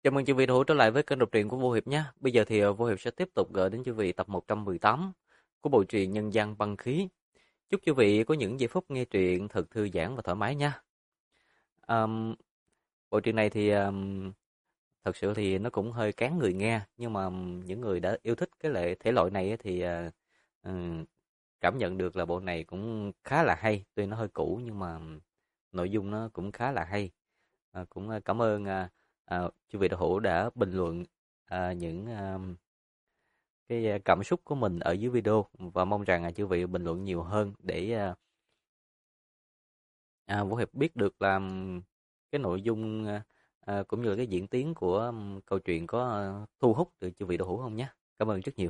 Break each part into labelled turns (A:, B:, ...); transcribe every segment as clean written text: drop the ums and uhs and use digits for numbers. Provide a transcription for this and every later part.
A: Chào mừng chư vị đã trở lại với kênh đọc truyện của Vô Hiệp nhé. Bây giờ thì Vô Hiệp sẽ tiếp tục gửi đến chư vị tập 118 của bộ truyện Nhân gian băng khí. Chúc chư vị có những giây phút nghe truyện thật thư giãn và thoải mái nha. Ờm, Bộ truyện này thì thật sự thì nó cũng hơi cán người nghe, nhưng mà những người đã yêu thích cái thể loại này á thì ừm, cảm nhận được là bộ này cũng khá là hay. Tuy nó hơi cũ nhưng mà nội dung nó cũng khá là hay. Cũng cảm ơn chư vị đạo hữu đã bình luận những cảm xúc của mình ở dưới video, và mong rằng chư vị bình luận nhiều hơn để Vũ Hiệp biết được là cái nội dung cũng như là cái diễn tiến của câu chuyện có thu hút được chư vị đạo hữu không nhé. Cảm ơn rất nhiều.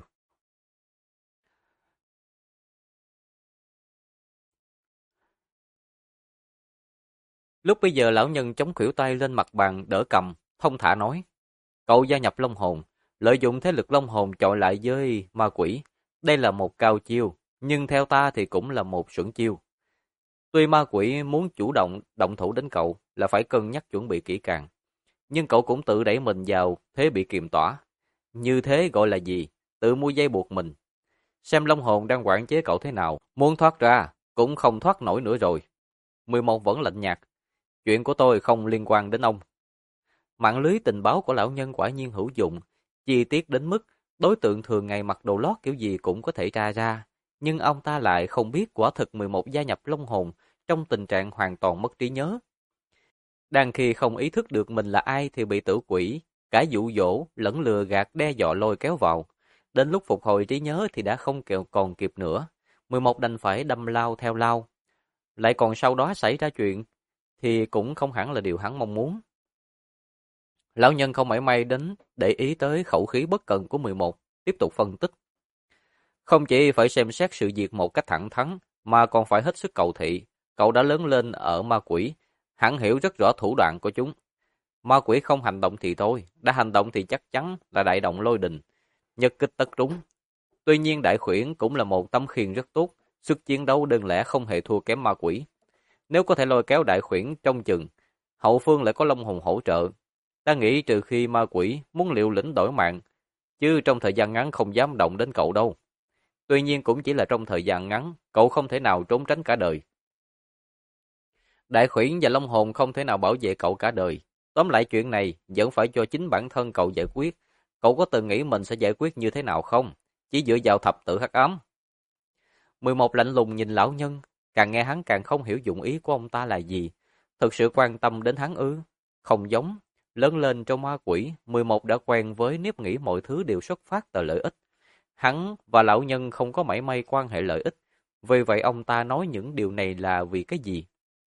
A: Lúc bây giờ lão nhân chống khuỷu tay lên mặt bàn đỡ cầm, thông thả nói: Cậu gia nhập Long Hồn, lợi dụng thế lực Long Hồn chọi lại với ma quỷ. Đây là một cao chiêu, nhưng theo ta thì cũng là một xuẩn chiêu. Tuy ma quỷ muốn chủ động thủ đến cậu là phải cân nhắc chuẩn bị kỹ càng, nhưng cậu cũng tự đẩy mình vào thế bị kiềm tỏa. Như thế gọi là gì? Tự mua dây buộc mình. Xem Long Hồn đang quản chế cậu thế nào, muốn thoát ra cũng không thoát nổi nữa rồi. 11 vẫn lạnh nhạt. Chuyện của tôi không liên quan đến ông. Mạng lưới tình báo của lão nhân quả nhiên hữu dụng, chi tiết đến mức đối tượng thường ngày mặc đồ lót kiểu gì cũng có thể tra ra, nhưng ông ta lại không biết quả thực 11 gia nhập Long Hồn trong tình trạng hoàn toàn mất trí nhớ. Đang khi không ý thức được mình là ai thì bị tử quỷ, cả dụ dỗ lẫn lừa gạt đe dọa lôi kéo vào. Đến lúc phục hồi trí nhớ thì đã không còn kịp nữa. 11 đành phải đâm lao theo lao. Lại còn sau đó xảy ra chuyện thì cũng không hẳn là điều hắn mong muốn. Lão nhân không mảy may đến để ý tới khẩu khí bất cần của 11, tiếp tục phân tích. Không chỉ phải xem xét sự việc một cách thẳng thắn, mà còn phải hết sức cầu thị. Cậu đã lớn lên ở ma quỷ, hẳn hiểu rất rõ thủ đoạn của chúng. Ma quỷ không hành động thì thôi, đã hành động thì chắc chắn là đại động lôi đình, nhất kích tất trúng. Tuy nhiên đại khuyển cũng là một tấm khiên rất tốt, sức chiến đấu đơn lẻ không hề thua kém ma quỷ. Nếu có thể lôi kéo đại khuyển trong chừng, hậu phương lại có Long Hồn hỗ trợ. Ta nghĩ trừ khi ma quỷ muốn liều lĩnh đổi mạng, chứ trong thời gian ngắn không dám động đến cậu đâu. Tuy nhiên cũng chỉ là trong thời gian ngắn, cậu không thể nào trốn tránh cả đời. Đại khuyển và Long Hồn không thể nào bảo vệ cậu cả đời. Tóm lại chuyện này vẫn phải cho chính bản thân cậu giải quyết. Cậu có từng nghĩ mình sẽ giải quyết như thế nào không? Chỉ dựa vào thập tự hắc ám. 11 lạnh lùng nhìn lão nhân, càng nghe hắn càng không hiểu dụng ý của ông ta là gì. Thực sự quan tâm đến hắn ư? Không giống. Lớn lên trong ma quỷ, 11 đã quen với nếp nghĩ mọi thứ đều xuất phát từ lợi ích. Hắn và lão nhân không có mảy may quan hệ lợi ích. Vì vậy ông ta nói những điều này là vì cái gì?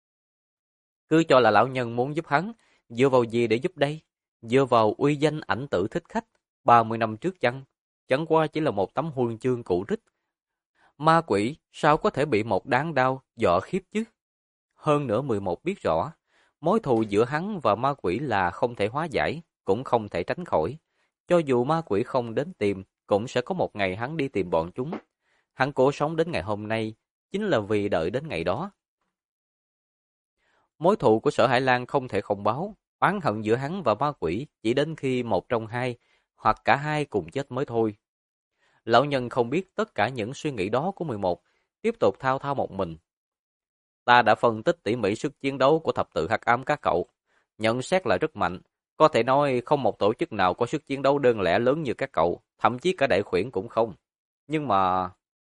A: Cứ cho là lão nhân muốn giúp hắn, dựa vào gì để giúp đây? Dựa vào uy danh ảnh tử thích khách 30 năm trước chăng? Chẳng qua chỉ là một tấm huân chương cũ rích. Ma quỷ sao có thể bị một đáng đau dọa khiếp chứ? Hơn nữa 11 biết rõ, mối thù giữa hắn và ma quỷ là không thể hóa giải, cũng không thể tránh khỏi. Cho dù ma quỷ không đến tìm, cũng sẽ có một ngày hắn đi tìm bọn chúng. Hắn cố sống đến ngày hôm nay, chính là vì đợi đến ngày đó. Mối thù của Sở Hải Lan không thể không báo, oán hận giữa hắn và ma quỷ chỉ đến khi một trong hai, hoặc cả hai cùng chết mới thôi. Lão nhân không biết tất cả những suy nghĩ đó của 11, tiếp tục thao thao một mình. Ta đã phân tích tỉ mỉ sức chiến đấu của thập tự hắc ám các cậu, nhận xét là rất mạnh. Có thể nói không một tổ chức nào có sức chiến đấu đơn lẻ lớn như các cậu, thậm chí cả đại khuyển cũng không. Nhưng mà...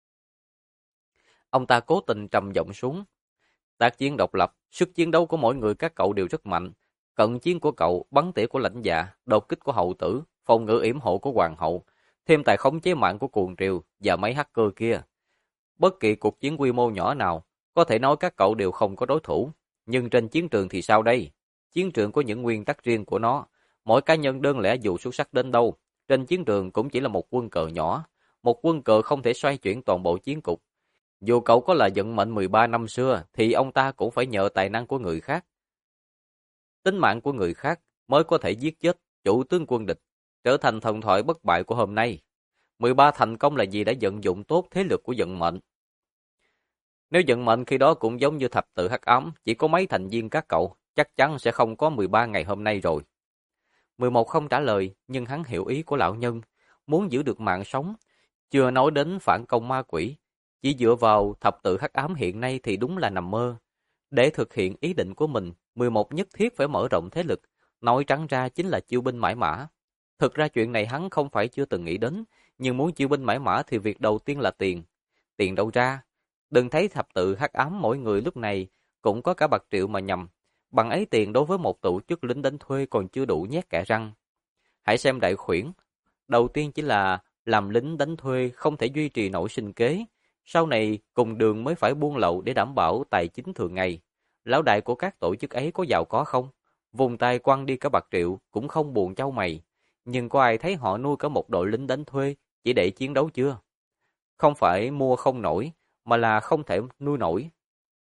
A: Ông ta cố tình trầm giọng xuống. Tác chiến độc lập, sức chiến đấu của mỗi người các cậu đều rất mạnh. Cận chiến của cậu, bắn tỉa của lãnh dạ, đột kích của hậu tử, phòng ngự yểm hộ của hoàng hậu, thêm tài khống chế mạng của cuồng triều và mấy hacker kia. Bất kỳ cuộc chiến quy mô nhỏ nào, có thể nói các cậu đều không có đối thủ. Nhưng trên chiến trường thì sao đây? Chiến trường có những nguyên tắc riêng của nó. Mỗi cá nhân đơn lẻ dù xuất sắc đến đâu, trên chiến trường cũng chỉ là một quân cờ nhỏ. Một quân cờ không thể xoay chuyển toàn bộ chiến cục. Dù cậu có là vận mệnh 13 năm xưa, thì ông ta cũng phải nhờ tài năng của người khác. Tính mạng của người khác mới có thể giết chết chủ tướng quân địch, trở thành thần thoại bất bại của hôm nay. 13 thành công là gì đã vận dụng tốt thế lực của vận mệnh. Nếu vận mệnh khi đó cũng giống như thập tự hắc ám, chỉ có mấy thành viên các cậu, chắc chắn sẽ không có 13 ngày hôm nay rồi. 11 không trả lời, nhưng hắn hiểu ý của lão nhân, muốn giữ được mạng sống. Chưa nói đến phản công ma quỷ, chỉ dựa vào thập tự hắc ám hiện nay thì đúng là nằm mơ. Để thực hiện ý định của mình, 11 nhất thiết phải mở rộng thế lực, nói trắng ra chính là chiêu binh mãi mã. Thực ra chuyện này hắn không phải chưa từng nghĩ đến, nhưng muốn chiêu binh mãi mã thì việc đầu tiên là tiền. Tiền đâu ra? Đừng thấy thập tự hắc ám mỗi người lúc này cũng có cả bạc triệu mà nhầm. Bằng ấy tiền đối với một tổ chức lính đánh thuê còn chưa đủ nhét kẽ răng. Hãy xem đại khuyển. Đầu tiên chỉ là làm lính đánh thuê không thể duy trì nổi sinh kế. Sau này cùng đường mới phải buôn lậu để đảm bảo tài chính thường ngày. Lão đại của các tổ chức ấy có giàu có không? Vùng tay quăng đi cả bạc triệu cũng không buồn châu mày. Nhưng có ai thấy họ nuôi cả một đội lính đánh thuê chỉ để chiến đấu chưa? Không phải mua không nổi, mà là không thể nuôi nổi.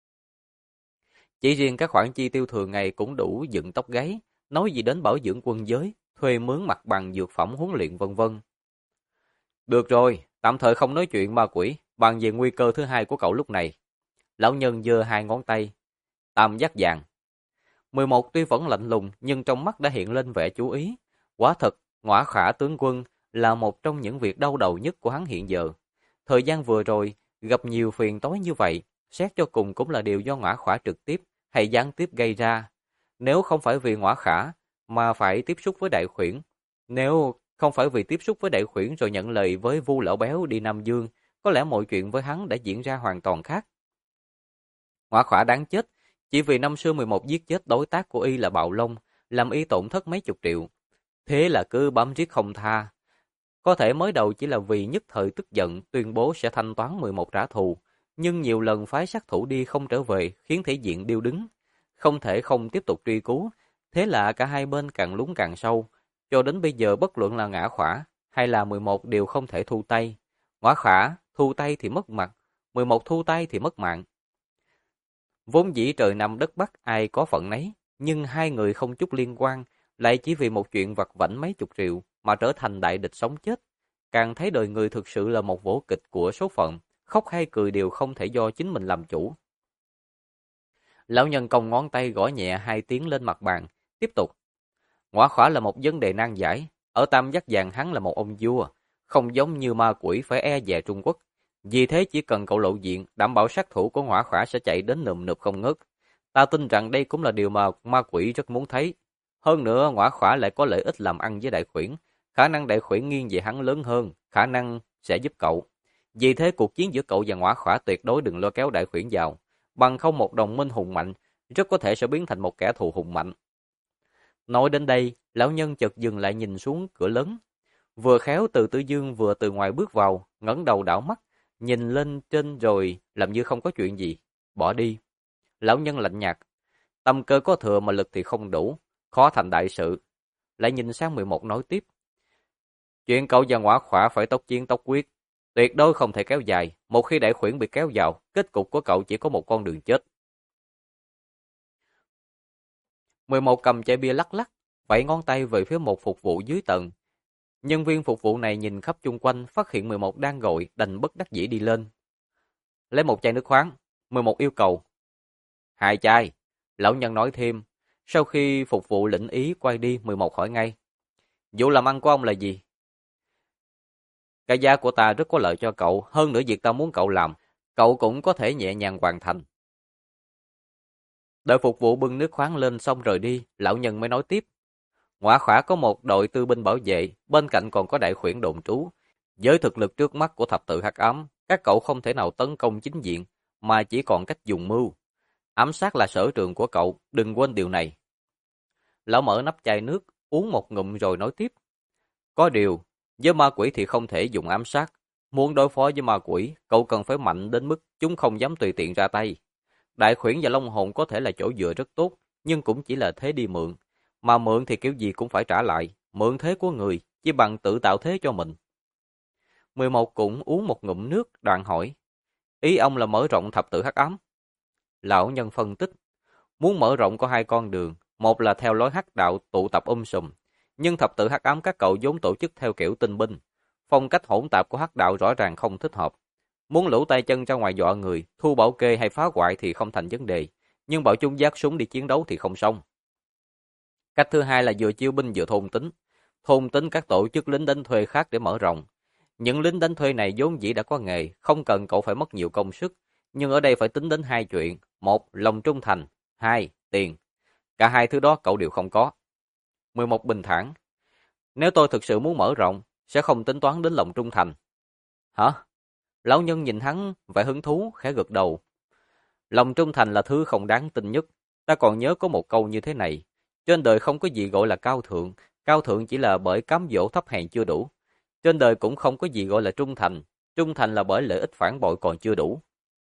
A: Chỉ riêng các khoản chi tiêu thường ngày cũng đủ dựng tóc gáy, nói gì đến bảo dưỡng quân giới, thuê mướn mặt bằng dược phẩm huấn luyện vân vân. Được rồi, tạm thời không nói chuyện ma quỷ, bàn về nguy cơ thứ hai của cậu lúc này. Lão nhân giơ hai ngón tay, tam giác vàng. 11 tuy vẫn lạnh lùng nhưng trong mắt đã hiện lên vẻ chú ý. Quả thật, Ngõa Khả tướng quân là một trong những việc đau đầu nhất của hắn hiện giờ. Thời gian vừa rồi, gặp nhiều phiền toái như vậy, xét cho cùng cũng là điều do Ngõa Khả trực tiếp hay gián tiếp gây ra. Nếu không phải vì Ngõa Khả mà phải tiếp xúc với Đại Khuyển, nếu không phải vì tiếp xúc với Đại Khuyển rồi nhận lời với Vu lão béo đi Nam Dương, có lẽ mọi chuyện với hắn đã diễn ra hoàn toàn khác. Ngõa Khả đáng chết, chỉ vì năm xưa 11 giết chết đối tác của y là Bạo Long, làm y tổn thất mấy chục triệu. Thế là cứ bám riết không tha. Có thể mới đầu chỉ là vì nhất thời tức giận tuyên bố sẽ thanh toán 11 trả thù, nhưng nhiều lần phái sát thủ đi không trở về khiến thể diện điêu đứng. Không thể không tiếp tục truy cứu, thế là cả hai bên càng lún càng sâu. Cho đến bây giờ bất luận là Ngã Khỏa hay là 11 đều không thể thu tay. Ngã Khỏa thu tay thì mất mặt, 11 thu tay thì mất mạng. Vốn dĩ trời Nam đất Bắc ai có phận nấy, nhưng hai người không chút liên quan, lại chỉ vì một chuyện vặt vãnh mấy chục triệu mà trở thành đại địch sống chết. Càng thấy đời người thực sự là một vở kịch của số phận, khóc hay cười đều không thể do chính mình làm chủ. Lão nhân cong ngón tay gõ nhẹ hai tiếng lên mặt bàn, tiếp tục. Ngõa Khỏa là một vấn đề nan giải, ở Tam Giác Vàng hắn là một ông vua, không giống như ma quỷ phải e dè Trung Quốc. Vì thế chỉ cần cậu lộ diện, đảm bảo sát thủ của Ngõa Khỏa sẽ chạy đến nườm nượp không ngớt. Ta tin rằng đây cũng là điều mà ma quỷ rất muốn thấy. Hơn nữa, Ngõa Khỏa lại có lợi ích làm ăn với Đại Khuyển. Khả năng Đại Khuyển nghiêng về hắn lớn hơn, khả năng sẽ giúp cậu. Vì thế cuộc chiến giữa cậu và Ngõa Khỏa tuyệt đối đừng lôi kéo Đại Khuyển vào. Bằng không một đồng minh hùng mạnh, rất có thể sẽ biến thành một kẻ thù hùng mạnh. Nói đến đây, lão nhân chợt dừng lại nhìn xuống cửa lớn. Vừa khéo Từ Tử Dương vừa từ ngoài bước vào, ngẩng đầu đảo mắt, nhìn lên trên rồi làm như không có chuyện gì. Bỏ đi. Lão nhân lạnh nhạt. Tâm cơ có thừa mà lực thì không đủ, khó thành đại sự. Lại nhìn sang 11 nói tiếp. Chuyện cậu và Ngõa Khỏa phải tốc chiến tốc quyết. Tuyệt đối không thể kéo dài. Một khi Đại Khuyển bị kéo vào, kết cục của cậu chỉ có một con đường chết. 11 cầm chai bia lắc lắc, vẫy ngón tay về phía một phục vụ dưới tầng. Nhân viên phục vụ này nhìn khắp chung quanh, phát hiện 11 đang gọi, đành bất đắc dĩ đi lên. Lấy một chai nước khoáng, 11 yêu cầu. 2 chai, lão nhân nói thêm. Sau khi phục vụ lĩnh ý quay đi, 11 hỏi ngay. Vụ làm ăn của ông là gì? Cái giá của ta rất có lợi cho cậu, hơn nữa việc ta muốn cậu làm, cậu cũng có thể nhẹ nhàng hoàn thành. Đợi phục vụ bưng nước khoáng lên xong rời đi, lão nhân mới nói tiếp. Ngõa Khỏa có một đội tư binh bảo vệ, bên cạnh còn có Đại Khuyển đồn trú. Với thực lực trước mắt của thập tự hắc ám, các cậu không thể nào tấn công chính diện, mà chỉ còn cách dùng mưu. Ám sát là sở trường của cậu, đừng quên điều này. Lão mở nắp chai nước, uống một ngụm rồi nói tiếp. Có điều, với ma quỷ thì không thể dùng ám sát. Muốn đối phó với ma quỷ, cậu cần phải mạnh đến mức chúng không dám tùy tiện ra tay. Đại Khuyển và Long Hồn có thể là chỗ dựa rất tốt, nhưng cũng chỉ là thế đi mượn. Mà mượn thì kiểu gì cũng phải trả lại, mượn thế của người, chỉ bằng tự tạo thế cho mình. 11 cũng uống một ngụm nước, đoạn hỏi. Ý ông là mở rộng thập tự hắc ám? Lão nhân phân tích. Muốn mở rộng có hai con đường, một là theo lối hắc đạo tụ tập sùm. Nhưng thập tự hắc ám các cậu vốn tổ chức theo kiểu tinh binh. Phong cách hỗn tạp của hắc đạo rõ ràng không thích hợp. Muốn lũ tay chân ra ngoài dọa người, thu bảo kê hay phá hoại thì không thành vấn đề. Nhưng bảo chúng vác súng đi chiến đấu thì không xong. Cách thứ hai là vừa chiêu binh vừa thôn tính. Thôn tính các tổ chức lính đánh thuê khác để mở rộng. Những lính đánh thuê này vốn dĩ đã có nghề, không cần cậu phải mất nhiều công sức. Nhưng ở đây phải tính đến hai chuyện. Một, lòng trung thành. Hai, tiền. Cả hai thứ đó cậu đều không có. 11 bình thản. Nếu tôi thực sự muốn mở rộng, sẽ không tính toán đến lòng trung thành. Hả? Lão nhân nhìn hắn vẻ hứng thú, khẽ gật đầu. Lòng trung thành là thứ không đáng tin nhất. Ta còn nhớ có một câu như thế này. Trên đời không có gì gọi là cao thượng chỉ là bởi cám dỗ thấp hèn chưa đủ. Trên đời cũng không có gì gọi là trung thành là bởi lợi ích phản bội còn chưa đủ.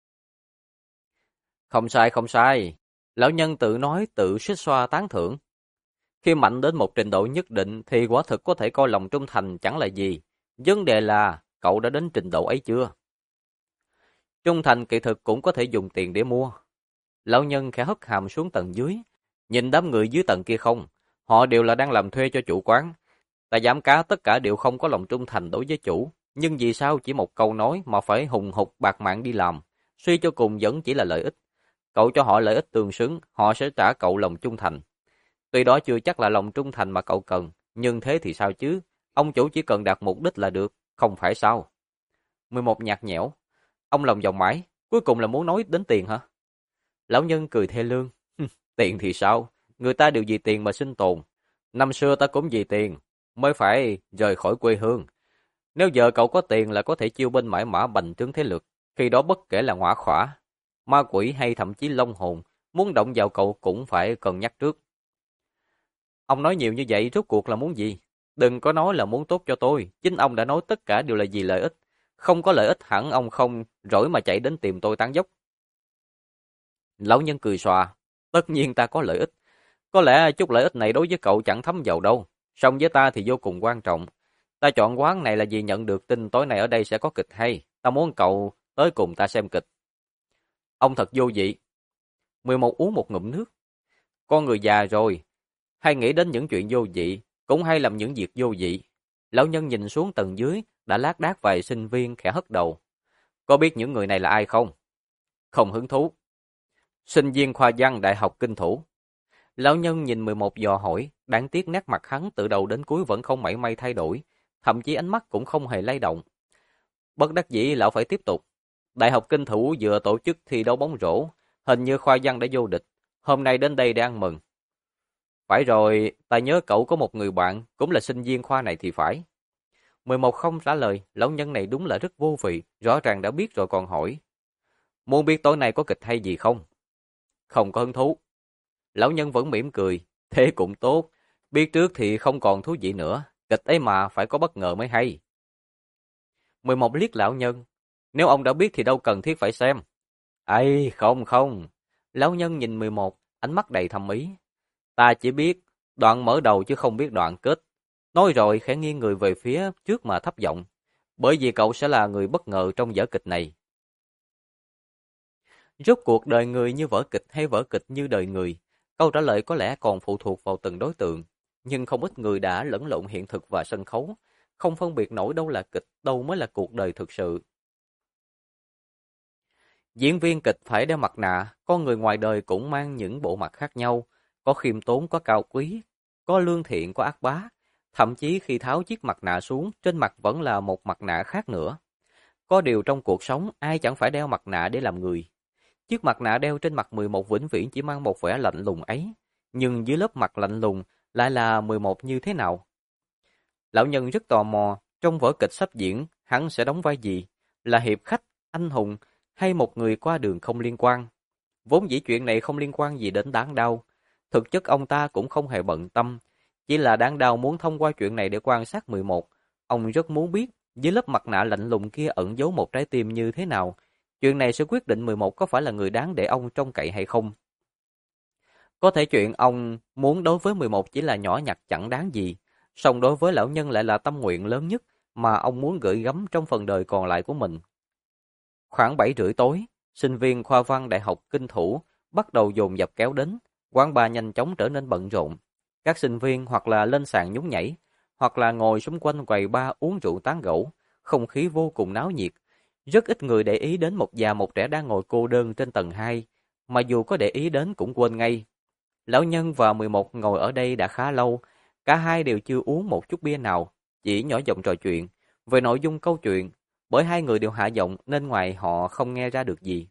A: Không sai, không sai. Lão nhân tự nói tự xích xoa tán thưởng. Khi mạnh đến một trình độ nhất định thì quả thực có thể coi lòng trung thành chẳng là gì. Vấn đề là cậu đã đến trình độ ấy chưa? Trung thành kỳ thực cũng có thể dùng tiền để mua. Lão nhân khẽ hất hàm xuống tầng dưới. Nhìn đám người dưới tầng kia không? Họ đều là đang làm thuê cho chủ quán. Ta dám cá tất cả đều không có lòng trung thành đối với chủ. Nhưng vì sao chỉ một câu nói mà phải hùng hục bạc mạng đi làm? Suy cho cùng vẫn chỉ là lợi ích. Cậu cho họ lợi ích tương xứng, họ sẽ trả cậu lòng trung thành. Tuy đó chưa chắc là lòng trung thành mà cậu cần, nhưng thế thì sao chứ? Ông chủ chỉ cần đạt mục đích là được, không phải sao? 11 nhạt nhẽo. Ông lòng vòng mãi, cuối cùng là muốn nói đến tiền hả? Lão nhân cười thê lương. Tiền thì sao? Người ta đều vì tiền mà sinh tồn. Năm xưa ta cũng vì tiền, mới phải rời khỏi quê hương. Nếu giờ cậu có tiền là có thể chiêu binh mãi mã bành trướng thế lực, khi đó bất kể là ngõa khỏa, ma quỷ hay thậm chí long hồn, muốn động vào cậu cũng phải cân nhắc trước. Ông nói nhiều như vậy rốt cuộc là muốn gì? Đừng có nói là muốn tốt cho tôi, chính ông đã nói tất cả đều là vì lợi ích. Không có lợi ích hẳn ông không rỗi mà chạy đến tìm tôi tán dốc. Lão nhân cười xòa, tất nhiên ta có lợi ích. Có lẽ chút lợi ích này đối với cậu chẳng thấm vào đâu, song với ta thì vô cùng quan trọng. Ta chọn quán này là vì nhận được tin tối nay ở đây sẽ có kịch hay, ta muốn cậu tới cùng ta xem kịch. Ông thật vô vị. 11 uống một ngụm nước. Con người già rồi, hay nghĩ đến những chuyện vô vị, cũng hay làm những việc vô vị. Lão nhân nhìn xuống tầng dưới, đã lác đác vài sinh viên khẽ hất đầu. Có biết những người này là ai không? Không hứng thú. Sinh viên khoa văn Đại học Kinh Thủ. Lão nhân nhìn 11 dò hỏi, đáng tiếc nét mặt hắn từ đầu đến cuối vẫn không mảy may thay đổi, thậm chí ánh mắt cũng không hề lay động. Bất đắc dĩ lão phải tiếp tục. Đại học Kinh Thủ vừa tổ chức thi đấu bóng rổ, hình như khoa văn đã vô địch, hôm nay đến đây để ăn mừng. Phải rồi, ta nhớ cậu có một người bạn, cũng là sinh viên khoa này thì phải. 11 không trả lời, lão nhân này đúng là rất vô vị, rõ ràng đã biết rồi còn hỏi. Muốn biết tối nay có kịch hay gì không? Không có hứng thú. Lão nhân vẫn mỉm cười, thế cũng tốt, biết trước thì không còn thú vị nữa, kịch ấy mà phải có bất ngờ mới hay. 11 liếc lão nhân, nếu ông đã biết thì đâu cần thiết phải xem. Ây, không không. Lão nhân nhìn 11, ánh mắt đầy thâm ý. Ta chỉ biết đoạn mở đầu chứ không biết đoạn kết. Nói rồi khẽ nghiêng người về phía trước mà thấp giọng. Bởi vì cậu sẽ là người bất ngờ trong vở kịch này. Rốt cuộc đời người như vở kịch hay vở kịch như đời người? Câu trả lời có lẽ còn phụ thuộc vào từng đối tượng. Nhưng không ít người đã lẫn lộn hiện thực và sân khấu. Không phân biệt nổi đâu là kịch, đâu mới là cuộc đời thực sự. Diễn viên kịch phải đeo mặt nạ, con người ngoài đời cũng mang những bộ mặt khác nhau. Có khiêm tốn, có cao quý, có lương thiện, có ác bá. Thậm chí khi tháo chiếc mặt nạ xuống, trên mặt vẫn là một mặt nạ khác nữa. Có điều trong cuộc sống, ai chẳng phải đeo mặt nạ để làm người. Chiếc mặt nạ đeo trên mặt 11 vĩnh viễn chỉ mang một vẻ lạnh lùng ấy. Nhưng dưới lớp mặt lạnh lùng lại là 11 như thế nào? Lão nhân rất tò mò, trong vở kịch sắp diễn, hắn sẽ đóng vai gì? Là hiệp khách, anh hùng, hay một người qua đường không liên quan? Vốn dĩ chuyện này không liên quan gì đến Đáng Đao. Thực chất ông ta cũng không hề bận tâm. Chỉ là Đáng Đao muốn thông qua chuyện này để quan sát 11. Ông rất muốn biết, dưới lớp mặt nạ lạnh lùng kia ẩn giấu một trái tim như thế nào. Chuyện này sẽ quyết định 11 có phải là người đáng để ông trông cậy hay không. Có thể chuyện ông muốn đối với 11 chỉ là nhỏ nhặt chẳng đáng gì. Song đối với lão nhân lại là tâm nguyện lớn nhất mà ông muốn gửi gắm trong phần đời còn lại của mình. Khoảng 7 rưỡi tối, sinh viên khoa văn Đại học Kinh Thủ bắt đầu dồn dập kéo đến, quán bar nhanh chóng trở nên bận rộn. Các sinh viên hoặc là lên sàn nhún nhảy, hoặc là ngồi xung quanh quầy bar uống rượu tán gẫu, không khí vô cùng náo nhiệt. Rất ít người để ý đến một già một trẻ đang ngồi cô đơn trên tầng 2, mà dù có để ý đến cũng quên ngay. Lão Nhân và 11 ngồi ở đây đã khá lâu, cả hai đều chưa uống một chút bia nào, chỉ nhỏ giọng trò chuyện về nội dung câu chuyện, bởi hai người đều hạ giọng nên ngoài họ không nghe ra được gì.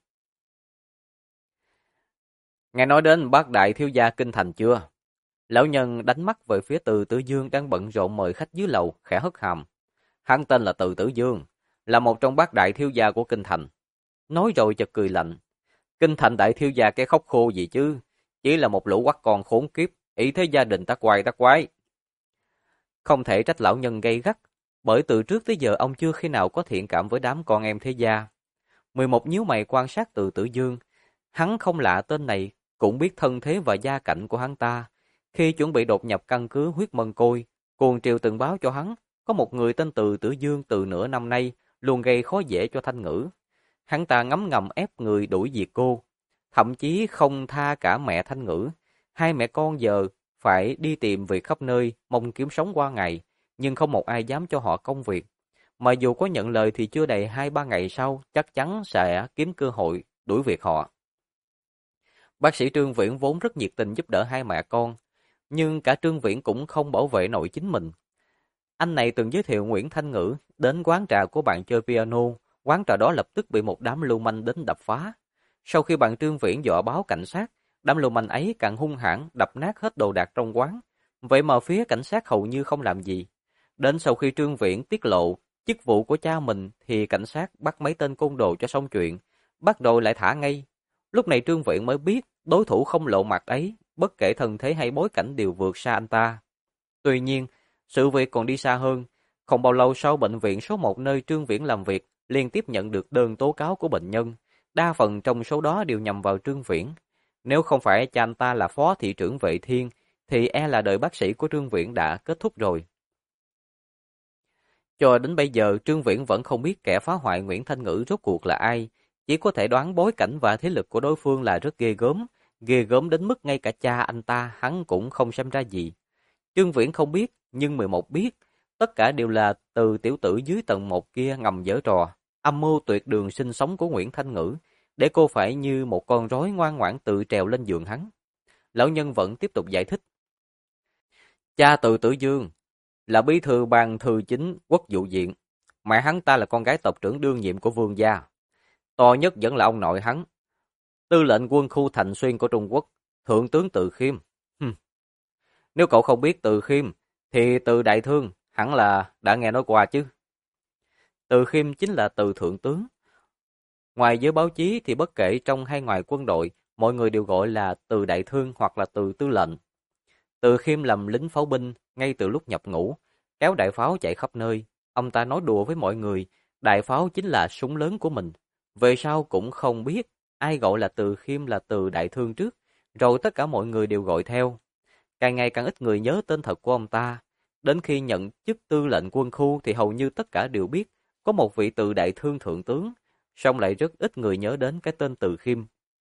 A: Nghe nói đến bác đại thiếu gia kinh thành chưa? Lão Nhân đánh mắt về phía Từ Tử Dương đang bận rộn mời khách dưới lầu, khẽ hất hàm. Hắn tên là Từ Tử Dương, là một trong bác đại thiếu gia của kinh thành. Nói rồi chợt cười lạnh. Kinh thành đại thiếu gia cái khóc khô gì chứ? Chỉ là một lũ quắc con khốn kiếp, ý thế gia đình ta quái. Không thể trách lão nhân gay gắt, bởi từ trước tới giờ ông chưa khi nào có thiện cảm với đám con em thế gia. 11 nhíu mày quan sát Từ Tử Dương. Hắn không lạ tên này, cũng biết thân thế và gia cảnh của hắn ta. Khi chuẩn bị đột nhập căn cứ Huyết Mân Côi, Cuồng Triều từng báo cho hắn, có một người tên Từ Tử Dương từ nửa năm nay luôn gây khó dễ cho Thanh Ngữ. Hắn ta ngấm ngầm ép người đuổi diệt cô, thậm chí không tha cả mẹ Thanh Ngữ. Hai mẹ con giờ phải đi tìm việc khắp nơi, mong kiếm sống qua ngày, nhưng không một ai dám cho họ công việc. Mà dù có nhận lời thì chưa đầy 2-3 ngày sau, chắc chắn sẽ kiếm cơ hội đuổi việc họ. Bác sĩ Trương Viễn vốn rất nhiệt tình giúp đỡ hai mẹ con, nhưng cả Trương Viễn cũng không bảo vệ nội chính mình. Anh này từng giới thiệu Nguyễn Thanh Ngữ đến quán trà của bạn chơi piano, quán trà đó lập tức bị một đám lưu manh đến đập phá. Sau khi bạn Trương Viễn dọa báo cảnh sát, đám lưu manh ấy càng hung hãn đập nát hết đồ đạc trong quán. Vậy mà phía cảnh sát hầu như không làm gì. Đến sau khi Trương Viễn tiết lộ chức vụ của cha mình thì cảnh sát bắt mấy tên côn đồ cho xong chuyện, bắt rồi lại thả ngay. Lúc này Trương Viễn mới biết đối thủ không lộ mặt ấy, bất kể thân thế hay bối cảnh đều vượt xa anh ta. Tuy nhiên, sự việc còn đi xa hơn. Không bao lâu sau bệnh viện số 1 nơi Trương Viễn làm việc, liên tiếp nhận được đơn tố cáo của bệnh nhân. Đa phần trong số đó đều nhằm vào Trương Viễn. Nếu không phải cha anh ta là phó thị trưởng Vệ Thiên, thì e là đời bác sĩ của Trương Viễn đã kết thúc rồi. Cho đến bây giờ, Trương Viễn vẫn không biết kẻ phá hoại Nguyễn Thanh Ngữ rốt cuộc là ai. Chỉ có thể đoán bối cảnh và thế lực của đối phương là rất ghê gớm đến mức ngay cả cha anh ta hắn cũng không xem ra gì. Trương Viễn không biết, nhưng 11 biết. Tất cả đều là từ tiểu tử dưới tầng 1 kia ngầm giở trò, âm mưu tuyệt đường sinh sống của Nguyễn Thanh Ngữ, để cô phải như một con rối ngoan ngoãn tự trèo lên giường hắn. Lão nhân vẫn tiếp tục giải thích. Cha Từ Tử Dương là bí thư ban thư chính quốc vụ viện. Mẹ hắn ta là con gái tộc trưởng đương nhiệm của vương gia. To nhất vẫn là ông nội hắn, tư lệnh quân khu Thành Xuyên của Trung Quốc, thượng tướng Từ Khiêm. Nếu cậu không biết Từ Khiêm, thì Từ Đại Thương hẳn là đã nghe nói qua chứ. Từ Khiêm chính là Từ Thượng tướng. Ngoài giới báo chí thì bất kể trong hay ngoài quân đội, mọi người đều gọi là Từ Đại Thương hoặc là Từ Tư lệnh. Từ Khiêm làm lính pháo binh ngay từ lúc nhập ngũ, kéo đại pháo chạy khắp nơi. Ông ta nói đùa với mọi người, đại pháo chính là súng lớn của mình. Về sau cũng không biết ai gọi là Từ Khiêm là Từ Đại Thương trước, rồi tất cả mọi người đều gọi theo. Càng ngày càng ít người nhớ tên thật của ông ta. Đến khi nhận chức tư lệnh quân khu thì hầu như tất cả đều biết có một vị Từ Đại Thương thượng tướng, song lại rất ít người nhớ đến cái tên Từ Khiêm.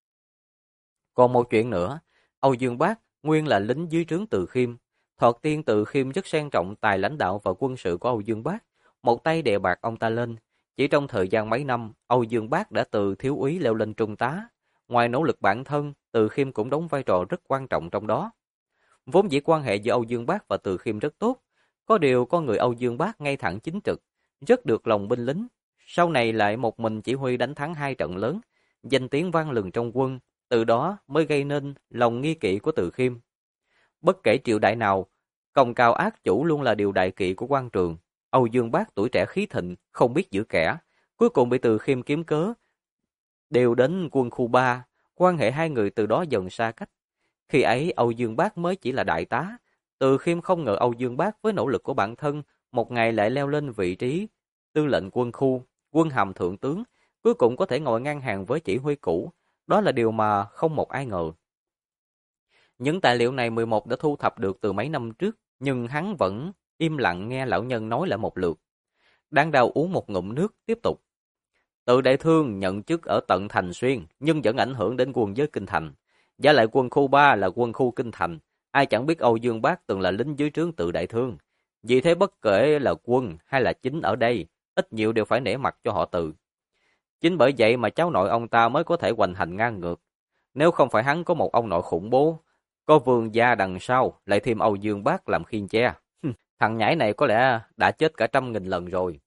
A: Còn một chuyện nữa, Âu Dương Bác nguyên là lính dưới trướng Từ Khiêm. Thoạt tiên Từ Khiêm rất xem trọng tài lãnh đạo và quân sự của Âu Dương Bác, một tay đè bạt ông ta lên. Chỉ trong thời gian mấy năm, Âu Dương Bác đã từ thiếu úy leo lên trung tá. Ngoài nỗ lực bản thân, Từ Khiêm cũng đóng vai trò rất quan trọng trong đó. Vốn dĩ quan hệ giữa Âu Dương Bác và Từ Khiêm rất tốt, có điều con người Âu Dương Bác ngay thẳng chính trực, rất được lòng binh lính. Sau này lại một mình chỉ huy đánh thắng 2 trận lớn, danh tiếng vang lừng trong quân, từ đó mới gây nên lòng nghi kỵ của Từ Khiêm. Bất kể triều đại nào, công cao ác chủ luôn là điều đại kỵ của quan trường. Âu Dương Bác tuổi trẻ khí thịnh, không biết giữ kẻ, cuối cùng bị Từ Khiêm kiếm cớ, đều đến quân khu 3, quan hệ hai người từ đó dần xa cách. Khi ấy Âu Dương Bác mới chỉ là đại tá, Từ Khiêm không ngờ Âu Dương Bác với nỗ lực của bản thân, một ngày lại leo lên vị trí tư lệnh quân khu, quân hàm thượng tướng, cuối cùng có thể ngồi ngang hàng với chỉ huy cũ, đó là điều mà không một ai ngờ. Những tài liệu này 11 đã thu thập được từ mấy năm trước, nhưng hắn vẫn im lặng nghe lão nhân nói lại một lượt. Đang đau uống một ngụm nước, tiếp tục. Từ Đại Thương nhận chức ở tận Thành Xuyên, nhưng vẫn ảnh hưởng đến quân giới Kinh Thành. Giả lại quân khu 3 là quân khu Kinh Thành, ai chẳng biết Âu Dương Bác từng là lính dưới trướng Từ Đại Thương. Vì thế bất kể là quân hay là chính ở đây, ít nhiều đều phải nể mặt cho họ Từ. Chính bởi vậy mà cháu nội ông ta mới có thể hoành hành ngang ngược. Nếu không phải hắn có một ông nội khủng bố, Có Vương gia đằng sau, lại thêm Âu Dương Bác làm khiên che. Thằng nhãi này có lẽ đã chết cả 100.000 lần rồi.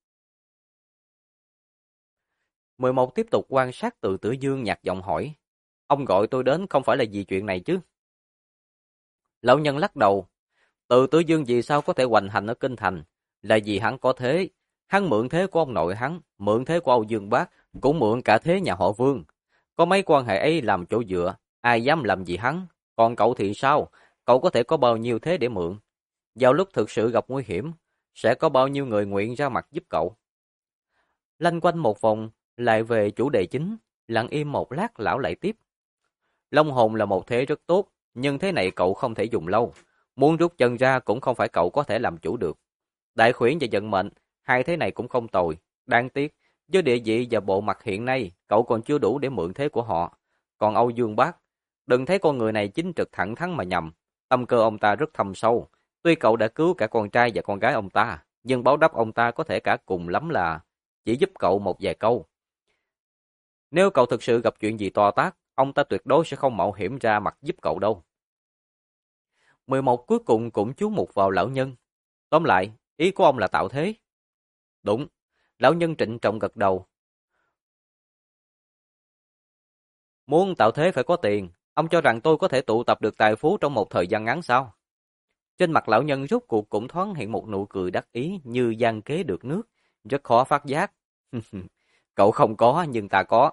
A: 11 tiếp tục quan sát Từ Tử Dương nhạt giọng hỏi. Ông gọi tôi đến không phải là vì chuyện này chứ? Lão nhân lắc đầu. Từ Tử Dương vì sao có thể hoành hành ở kinh thành? Là vì hắn có thế. Hắn mượn thế của ông nội hắn, mượn thế của Âu Dương Bác, cũng mượn cả thế nhà họ Vương. Có mấy quan hệ ấy làm chỗ dựa, ai dám làm gì hắn? Còn cậu thì sao? Cậu có thể có bao nhiêu thế để mượn? Vào lúc thực sự gặp nguy hiểm, sẽ có bao nhiêu người nguyện ra mặt giúp cậu? Lanh quanh một vòng, lại về chủ đề chính, lặng im một lát lão lại tiếp. Long hồn là một thế rất tốt, nhưng thế này cậu không thể dùng lâu. Muốn rút chân ra cũng không phải cậu có thể làm chủ được. Đại khuyển và vận mệnh, hai thế này cũng không tồi. Đáng tiếc, với địa vị và bộ mặt hiện nay, cậu còn chưa đủ để mượn thế của họ. Còn Âu Dương Bác, đừng thấy con người này chính trực thẳng thắn mà nhầm. Tâm cơ ông ta rất thâm sâu. Tuy cậu đã cứu cả con trai và con gái ông ta, nhưng báo đáp ông ta có thể cả cùng lắm là chỉ giúp cậu một vài câu. Nếu cậu thực sự gặp chuyện gì to tát, ông ta tuyệt đối sẽ không mạo hiểm ra mặt giúp cậu đâu. 11 cuối cùng cũng chú mục vào lão nhân. Tóm lại, ý của ông là tạo thế. Đúng. Lão nhân trịnh trọng gật đầu. Muốn tạo thế phải có tiền. Ông cho rằng tôi có thể tụ tập được tài phú trong một thời gian ngắn sao? Trên mặt lão nhân rốt cuộc cũng thoáng hiện một nụ cười đắc ý như gian kế được nước. Rất khó phát giác. Cậu không có nhưng ta có.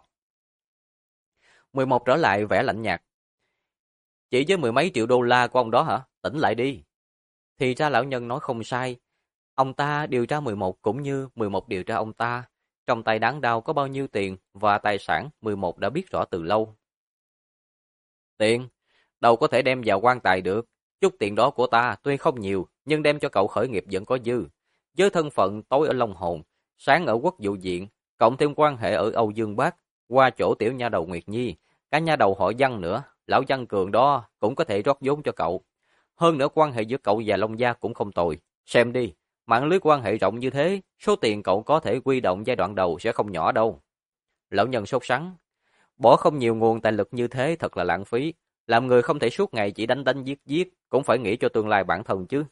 A: 11 trở lại vẻ lạnh nhạt. Chỉ với 10 mấy triệu đô la của ông đó hả? Tỉnh lại đi. Thì ra lão nhân nói không sai. Ông ta điều tra 11 cũng như 11 điều tra ông ta. Trong tay đáng đau có bao nhiêu tiền và tài sản 11 đã biết rõ từ lâu. Tiền? Đâu có thể đem vào quan tài được. Chút tiền đó của ta tuy không nhiều, nhưng đem cho cậu khởi nghiệp vẫn có dư. Với thân phận tối ở Long Hồn, sáng ở Quốc vụ viện, cộng thêm quan hệ ở Âu Dương Bác, qua chỗ tiểu nha đầu Nguyệt Nhi, cả nha đầu họ Văn nữa, lão Văn Cường đó cũng có thể rót vốn cho cậu. Hơn nữa quan hệ giữa cậu và Long Gia cũng không tồi. Xem đi, mạng lưới quan hệ rộng như thế, số tiền cậu có thể huy động giai đoạn đầu sẽ không nhỏ đâu. Lão nhân sốt sắng. Bỏ không nhiều nguồn tài lực như thế thật là lãng phí. Làm người không thể suốt ngày chỉ đánh đánh giết giết, cũng phải nghĩ cho tương lai bản thân chứ.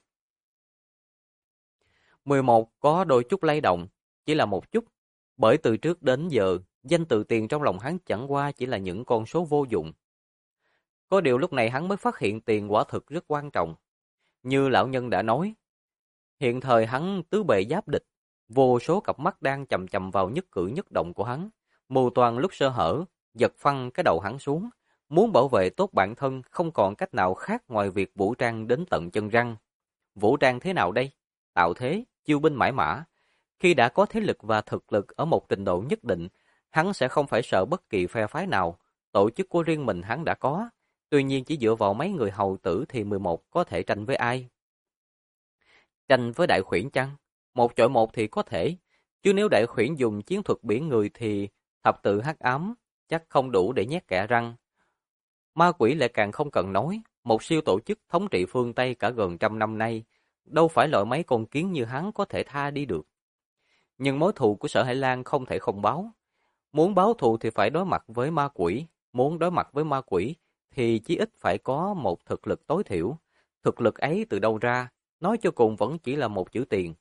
A: 11 có đôi chút lay động, chỉ là một chút. Bởi từ trước đến giờ, danh từ tiền trong lòng hắn chẳng qua chỉ là những con số vô dụng. Có điều lúc này hắn mới phát hiện tiền quả thực rất quan trọng. Như lão nhân đã nói, hiện thời hắn tứ bề giáp địch, vô số cặp mắt đang chầm chầm vào nhất cử nhất động của hắn, mù toàn lúc sơ hở, giật phăng cái đầu hắn xuống. Muốn bảo vệ tốt bản thân không còn cách nào khác ngoài việc vũ trang đến tận chân răng. Vũ trang thế nào đây? Tạo thế, chiêu binh mãi mã. Khi đã có thế lực và thực lực ở một trình độ nhất định, hắn sẽ không phải sợ bất kỳ phe phái nào. Tổ chức của riêng mình hắn đã có. Tuy nhiên chỉ dựa vào mấy người hầu tử thì 11 có thể tranh với ai? Tranh với đại khuyển chăng? Một chọi một thì có thể. Chứ nếu đại khuyển dùng chiến thuật biển người thì thập tự hắc ám chắc không đủ để nhét kẽ răng. Ma quỷ lại càng không cần nói. Một siêu tổ chức thống trị phương Tây cả gần 100 năm nay, đâu phải loại mấy con kiến như hắn có thể tha đi được. Nhưng mối thù của Sở Hải Lan không thể không báo. Muốn báo thù thì phải đối mặt với ma quỷ. Muốn đối mặt với ma quỷ thì chí ít phải có một thực lực tối thiểu. Thực lực ấy từ đâu ra? Nói cho cùng vẫn chỉ là một chữ tiền.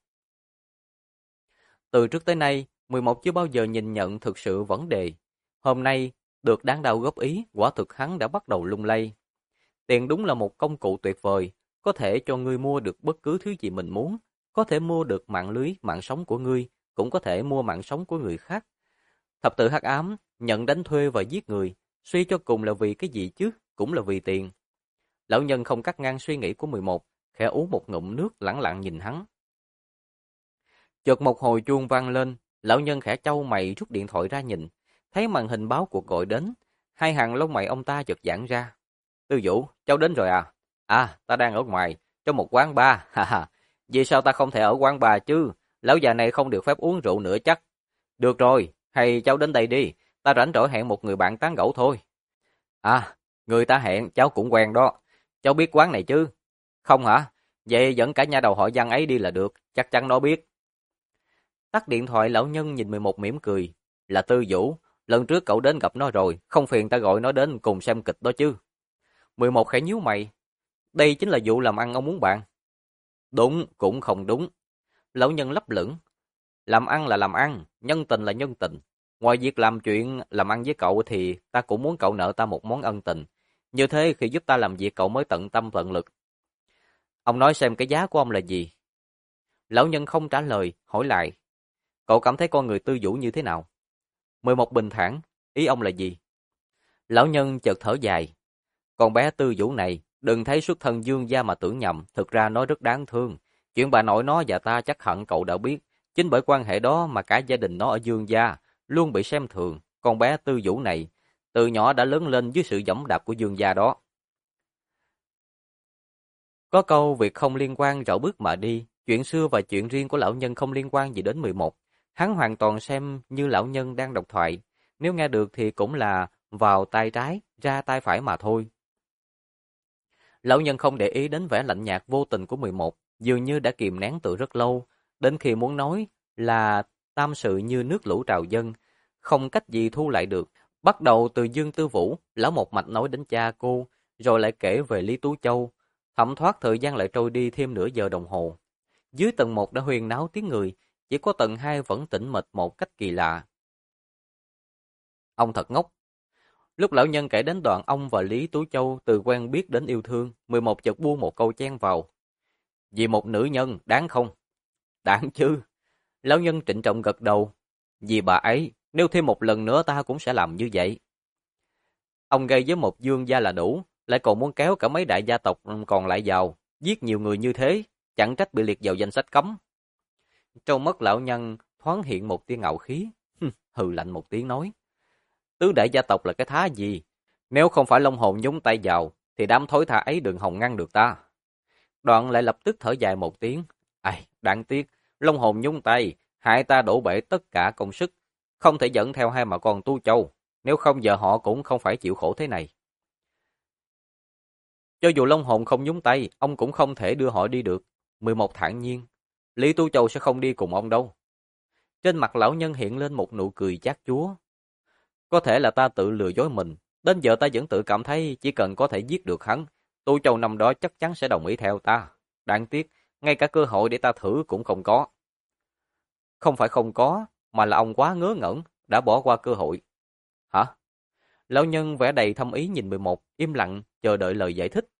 A: Từ trước tới nay, 11 chưa bao giờ nhìn nhận thực sự vấn đề. Hôm nay, được đáng đau góp ý, quả thực hắn đã bắt đầu lung lay. Tiền đúng là một công cụ tuyệt vời, có thể cho ngươi mua được bất cứ thứ gì mình muốn, có thể mua được mạng lưới, mạng sống của ngươi, cũng có thể mua mạng sống của người khác. Thập tự hắc ám, nhận đánh thuê và giết người, suy cho cùng là vì cái gì chứ, cũng là vì tiền. Lão nhân không cắt ngang suy nghĩ của 11, khẽ uống một ngụm nước lẳng lặng nhìn hắn. Chợt một hồi chuông vang lên, lão nhân khẽ chau mày rút điện thoại ra nhìn, thấy màn hình báo cuộc gọi đến, hai hàng lông mày ông ta chợt giãn ra. Tư Vũ, cháu đến rồi à? À, ta đang ở ngoài, trong một quán bar, ha ha. Vì sao ta không thể ở quán bar chứ? Lão già này không được phép uống rượu nữa chắc. Được rồi, hay cháu đến đây đi, ta rảnh rỗi hẹn một người bạn tán gẫu thôi. À, người ta hẹn cháu cũng quen đó, cháu biết quán này chứ? Không hả? Vậy dẫn cả nhà đầu họ Văn ấy đi là được, chắc chắn nó biết. Tắt điện thoại lão nhân nhìn 11 mỉm cười. Là Tư Vũ, lần trước cậu đến gặp nó rồi, không phiền ta gọi nó đến cùng xem kịch đó chứ. 11 khẽ nhíu mày, Đây chính là vụ làm ăn ông muốn bàn. Đúng, cũng không đúng. Lão nhân lấp lửng. Làm ăn là làm ăn, nhân tình là nhân tình. Ngoài việc làm chuyện làm ăn với cậu thì ta cũng muốn cậu nợ ta một món ân tình. Như thế khi giúp ta làm việc cậu mới tận tâm tận lực. Ông nói xem cái giá của ông là gì? Lão nhân không trả lời, hỏi lại. Cậu cảm thấy con người Tư Vũ như thế nào? 11 bình thản, ý ông là gì? Lão nhân chợt thở dài. Con bé Tư Vũ này, đừng thấy xuất thân dương gia mà tưởng nhầm, thực ra nó rất đáng thương. Chuyện bà nội nó và ta chắc hẳn cậu đã biết. Chính bởi quan hệ đó mà cả gia đình nó ở dương gia, luôn bị xem thường. Con bé Tư Vũ này, từ nhỏ đã lớn lên dưới sự dẫm đạp của dương gia đó. Có câu việc không liên quan rảo bước mà đi, chuyện xưa và chuyện riêng của lão nhân không liên quan gì đến 11. Hắn hoàn toàn xem như lão nhân đang độc thoại, nếu nghe được thì cũng là vào tai trái, ra tai phải mà thôi. Lão nhân không để ý đến vẻ lạnh nhạt vô tình của 11, dường như đã kìm nén từ rất lâu, đến khi muốn nói là tâm sự như nước lũ trào dâng, không cách gì thu lại được. Bắt đầu từ Dương Tư Vũ, lão một mạch nói đến cha cô, rồi lại kể về Lý Tú Châu. Thẩm thoát thời gian lại trôi đi thêm nửa giờ đồng hồ. Dưới tầng 1 đã huyền náo tiếng người, chỉ có tầng 2 vẫn tĩnh mịch một cách kỳ lạ. Ông thật ngốc. Lúc lão nhân kể đến đoạn ông và Lý Tú Châu từ quen biết đến yêu thương, 11 chợt buông một câu chen vào. Vì một nữ nhân, đáng không? Đáng chứ. Lão nhân trịnh trọng gật đầu. Vì bà ấy, nếu thêm một lần nữa ta cũng sẽ làm như vậy. Ông gây với một dương gia là đủ, lại còn muốn kéo cả mấy đại gia tộc còn lại vào, giết nhiều người như thế, chẳng trách bị liệt vào danh sách cấm. Trong mắt lão nhân thoáng hiện một tia ngạo khí, hừ lạnh một tiếng nói. Tứ đại gia tộc là cái thá gì? Nếu không phải Long Hồn nhúng tay vào, thì đám thối tha ấy đừng hòng ngăn được ta. Đoạn lại lập tức thở dài một tiếng. Ai, đáng tiếc, Long Hồn nhúng tay, hại ta đổ bể tất cả công sức, không thể dẫn theo hai mẹ con Tu Châu, nếu không giờ họ cũng không phải chịu khổ thế này. Cho dù Long Hồn không nhúng tay, ông cũng không thể đưa họ đi được. 11 thản nhiên, Lý Tu Châu sẽ không đi cùng ông đâu. Trên mặt lão nhân hiện lên một nụ cười chát chúa. Có thể là ta tự lừa dối mình, đến giờ ta vẫn tự cảm thấy chỉ cần có thể giết được hắn, Tu Châu năm đó chắc chắn sẽ đồng ý theo ta. Đáng tiếc, ngay cả cơ hội để ta thử cũng không có. Không phải không có, mà là ông quá ngớ ngẩn, đã bỏ qua cơ hội. Hả? Lão nhân vẻ đầy thâm ý nhìn 11, im lặng, chờ đợi lời giải thích.